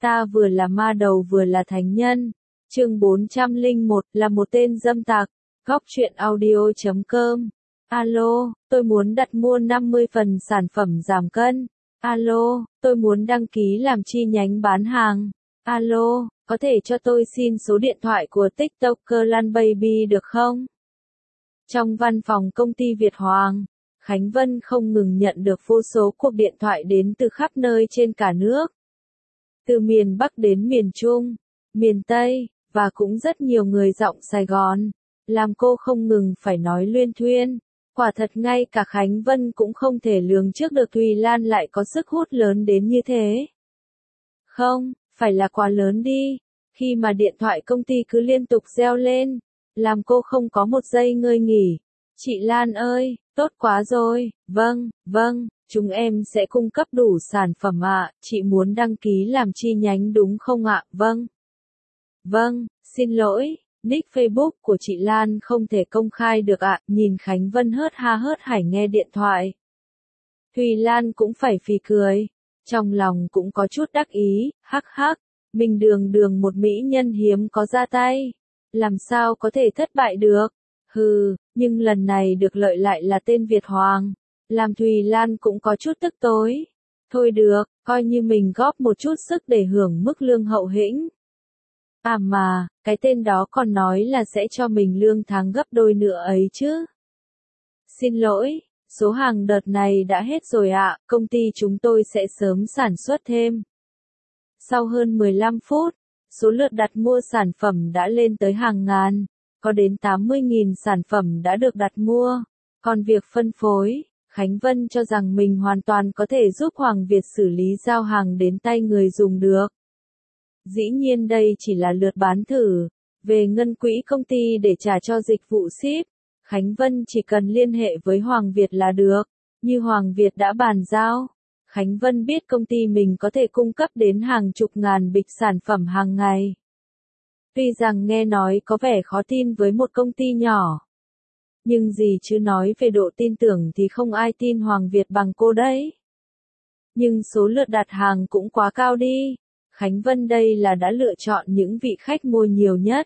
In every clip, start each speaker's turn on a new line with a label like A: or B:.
A: Ta vừa là ma đầu vừa là thánh nhân. Chương 401 là một tên dâm tặc. Góc truyện audio.com. Alo, tôi muốn đặt mua 50 phần sản phẩm giảm cân. Alo, tôi muốn đăng ký làm chi nhánh bán hàng. Alo, có thể cho tôi xin số điện thoại của TikToker Lan Baby được không? Trong văn phòng công ty Việt Hoàng, Khánh Vân không ngừng nhận được vô số cuộc điện thoại đến từ khắp nơi trên cả nước. Từ miền Bắc đến miền Trung, miền Tây, và cũng rất nhiều người giọng Sài Gòn, làm cô không ngừng phải nói luyên thuyên. Quả thật ngay cả Khánh Vân cũng không thể lường trước được Thùy Lan lại có sức hút lớn đến như thế. Không, phải là quá lớn đi, khi mà điện thoại công ty cứ liên tục reo lên, làm cô không có một giây ngơi nghỉ. Chị Lan ơi, tốt quá rồi, vâng, chúng em sẽ cung cấp đủ sản phẩm ạ, chị muốn đăng ký làm chi nhánh đúng không ạ? Vâng, xin lỗi, nick Facebook của chị Lan không thể công khai được ạ, nhìn Khánh Vân hớt hải nghe điện thoại. Thùy Lan cũng phải phì cười, trong lòng cũng có chút đắc ý, hắc, mình đường một mỹ nhân hiếm có ra tay, làm sao có thể thất bại được, nhưng lần này được lợi lại là tên Việt Hoàng, làm Thùy Lan cũng có chút tức tối. Thôi được, coi như mình góp một chút sức để hưởng mức lương hậu hĩnh. À mà, cái tên đó còn nói là sẽ cho mình lương tháng gấp đôi nữa ấy chứ. Xin lỗi, số hàng đợt này đã hết rồi ạ, công ty chúng tôi sẽ sớm sản xuất thêm. Sau hơn 15 phút, số lượt đặt mua sản phẩm đã lên tới hàng ngàn, có đến 80.000 sản phẩm đã được đặt mua. Còn việc phân phối, Khánh Vân cho rằng mình hoàn toàn có thể giúp Hoàng Việt xử lý giao hàng đến tay người dùng được. Dĩ nhiên đây chỉ là lượt bán thử, về ngân quỹ công ty để trả cho dịch vụ ship, Khánh Vân chỉ cần liên hệ với Hoàng Việt là được, như Hoàng Việt đã bàn giao. Khánh Vân biết công ty mình có thể cung cấp đến hàng chục ngàn bịch sản phẩm hàng ngày. Tuy rằng nghe nói có vẻ khó tin với một công ty nhỏ, nhưng gì chứ nói về độ tin tưởng thì không ai tin Hoàng Việt bằng cô đấy. Nhưng số lượt đặt hàng cũng quá cao đi. Khánh Vân đây là đã lựa chọn những vị khách mua nhiều nhất.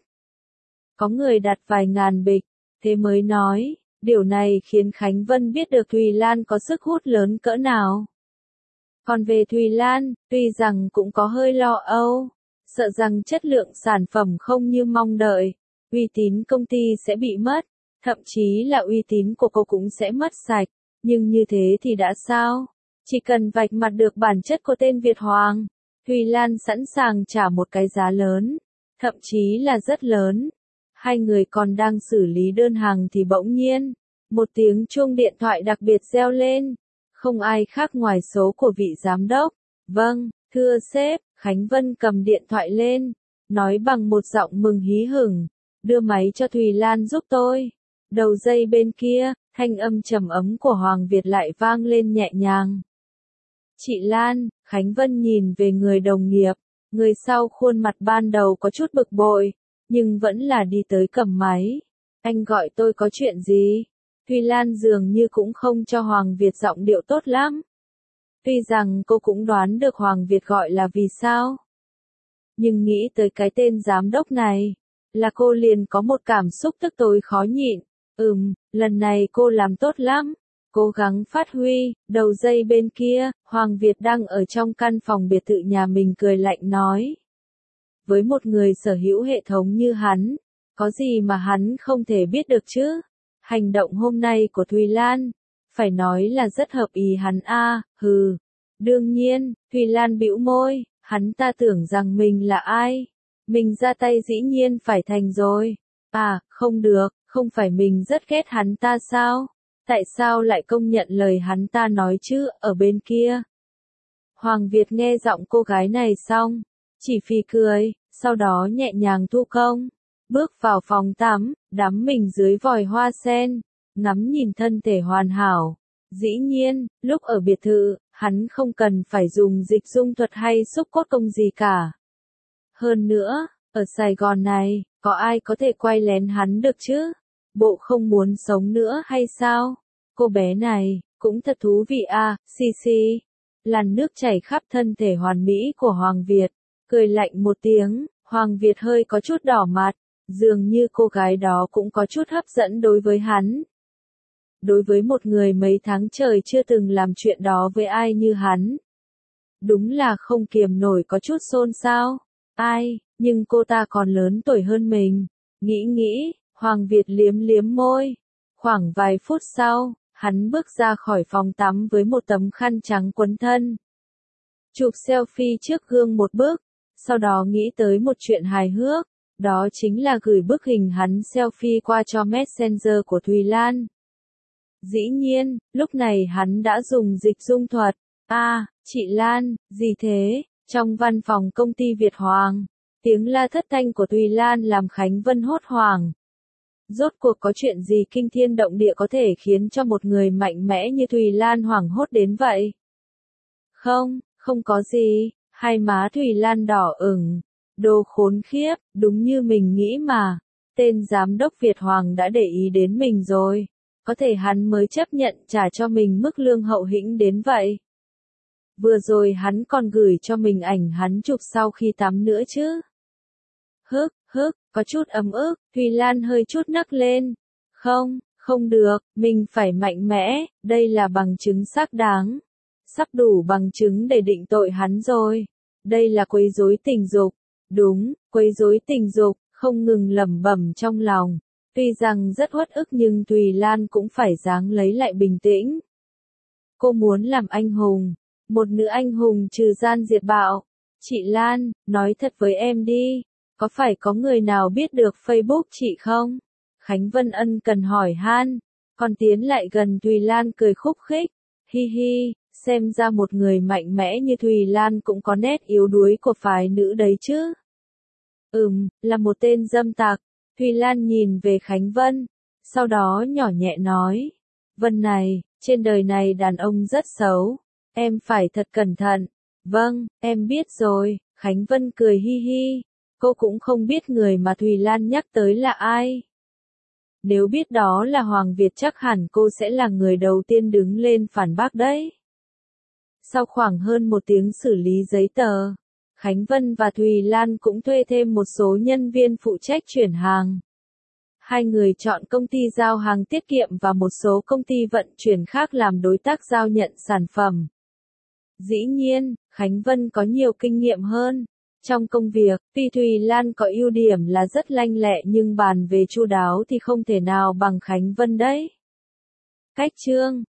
A: Có người đặt vài ngàn bịch, thế mới nói, điều này khiến Khánh Vân biết được Thùy Lan có sức hút lớn cỡ nào. Còn về Thùy Lan, tuy rằng cũng có hơi lo âu, sợ rằng chất lượng sản phẩm không như mong đợi, uy tín công ty sẽ bị mất, thậm chí là uy tín của cô cũng sẽ mất sạch, nhưng như thế thì đã sao? Chỉ cần vạch mặt được bản chất của tên Việt Hoàng, Thùy Lan sẵn sàng trả một cái giá lớn, thậm chí là rất lớn. Hai người còn đang xử lý đơn hàng thì bỗng nhiên, một tiếng chuông điện thoại đặc biệt reo lên, không ai khác ngoài số của vị giám đốc. Vâng, thưa sếp, Khánh Vân cầm điện thoại lên, nói bằng một giọng mừng hí hửng, đưa máy cho Thùy Lan giúp tôi. Đầu dây bên kia, thanh âm trầm ấm của Hoàng Việt lại vang lên nhẹ nhàng. Chị Lan, Khánh Vân nhìn về người đồng nghiệp, người sau khuôn mặt ban đầu có chút bực bội, nhưng vẫn là đi tới cầm máy. Anh gọi tôi có chuyện gì? Thùy Lan dường như cũng không cho Hoàng Việt giọng điệu tốt lắm. Tuy rằng cô cũng đoán được Hoàng Việt gọi là vì sao. Nhưng nghĩ tới cái tên giám đốc này, là cô liền có một cảm xúc tức tối khó nhịn. Lần này cô làm tốt lắm. Cố gắng phát huy. Đầu dây bên kia, Hoàng Việt đang ở trong căn phòng biệt thự nhà mình cười lạnh nói. Với một người sở hữu hệ thống như hắn, có gì mà hắn không thể biết được chứ? Hành động hôm nay của Thùy Lan, phải nói là rất hợp ý hắn a. Đương nhiên, Thùy Lan bĩu môi, hắn ta tưởng rằng mình là ai? Mình ra tay dĩ nhiên phải thành rồi. À, không được, không phải mình rất ghét hắn ta sao? Tại sao lại công nhận lời hắn ta nói chứ, ở bên kia? Hoàng Việt nghe giọng cô gái này xong, chỉ phì cười, sau đó nhẹ nhàng thu công, bước vào phòng tắm, đắm mình dưới vòi hoa sen, ngắm nhìn thân thể hoàn hảo. Dĩ nhiên, lúc ở biệt thự, hắn không cần phải dùng dịch dung thuật hay xúc cốt công gì cả. Hơn nữa, ở Sài Gòn này, có ai có thể quay lén hắn được chứ? Bộ không muốn sống nữa hay sao? Cô bé này, cũng thật thú vị à, xì. Làn nước chảy khắp thân thể hoàn mỹ của Hoàng Việt, Cười lạnh một tiếng, Hoàng Việt hơi có chút đỏ mặt, dường như cô gái đó cũng có chút hấp dẫn đối với hắn. Đối với một người mấy tháng trời chưa từng làm chuyện đó với ai như hắn. Đúng là không kiềm nổi có chút xôn xao. Ai, nhưng cô ta còn lớn tuổi hơn mình. Nghĩ, Hoàng Việt liếm liếm môi. Khoảng vài phút sau, hắn bước ra khỏi phòng tắm với một tấm khăn trắng quấn thân. Chụp selfie trước gương một bức, sau đó nghĩ tới một chuyện hài hước, đó chính là gửi bức hình hắn selfie qua cho Messenger của Thùy Lan. Dĩ nhiên, lúc này hắn đã dùng dịch dung thuật. Chị Lan, gì thế? Trong văn phòng công ty Việt Hoàng, tiếng la thất thanh của Thùy Lan làm Khánh Vân hốt hoảng. Rốt cuộc có chuyện gì kinh thiên động địa có thể khiến cho một người mạnh mẽ như Thùy Lan hoảng hốt đến vậy? Không có gì, hai má Thùy Lan đỏ ửng. Đồ khốn khiếp, đúng như mình nghĩ mà. Tên giám đốc Việt Hoàng đã để ý đến mình rồi. Có thể hắn mới chấp nhận trả cho mình mức lương hậu hĩnh đến vậy. Vừa rồi hắn còn gửi cho mình ảnh hắn chụp sau khi tắm nữa chứ. Có chút ấm ức, Thùy Lan hơi chút nấc lên. Không được, mình phải mạnh mẽ, đây là bằng chứng xác đáng. Sắp đủ bằng chứng để định tội hắn rồi. Đây là quấy rối tình dục. Đúng, quấy rối tình dục, không ngừng lẩm bẩm trong lòng. Tuy rằng rất uất ức nhưng Thùy Lan cũng phải ráng lấy lại bình tĩnh. Cô muốn làm anh hùng, một nữ anh hùng trừ gian diệt bạo. Chị Lan, nói thật với em đi, có phải có người nào biết được Facebook chị không? Khánh Vân ân cần hỏi han, còn tiến lại gần Thùy Lan cười khúc khích. Hi, xem ra một người mạnh mẽ như Thùy Lan cũng có nét yếu đuối của phái nữ đấy chứ. Là một tên dâm tặc. Thùy Lan nhìn về Khánh Vân, sau đó nhỏ nhẹ nói. Vân này, trên đời này đàn ông rất xấu, em phải thật cẩn thận. Vâng, em biết rồi, Khánh Vân cười hi. Cô cũng không biết người mà Thùy Lan nhắc tới là ai. Nếu biết đó là Hoàng Việt chắc hẳn cô sẽ là người đầu tiên đứng lên phản bác đấy. Sau khoảng hơn một tiếng xử lý giấy tờ, Khánh Vân và Thùy Lan cũng thuê thêm một số nhân viên phụ trách chuyển hàng. Hai người chọn công ty giao hàng tiết kiệm và một số công ty vận chuyển khác làm đối tác giao nhận sản phẩm. Dĩ nhiên, Khánh Vân có nhiều kinh nghiệm hơn. Trong công việc, tuy Thùy Lan có ưu điểm là rất lanh lẹ nhưng bàn về chu đáo thì không thể nào bằng Khánh Vân đấy. Cách chương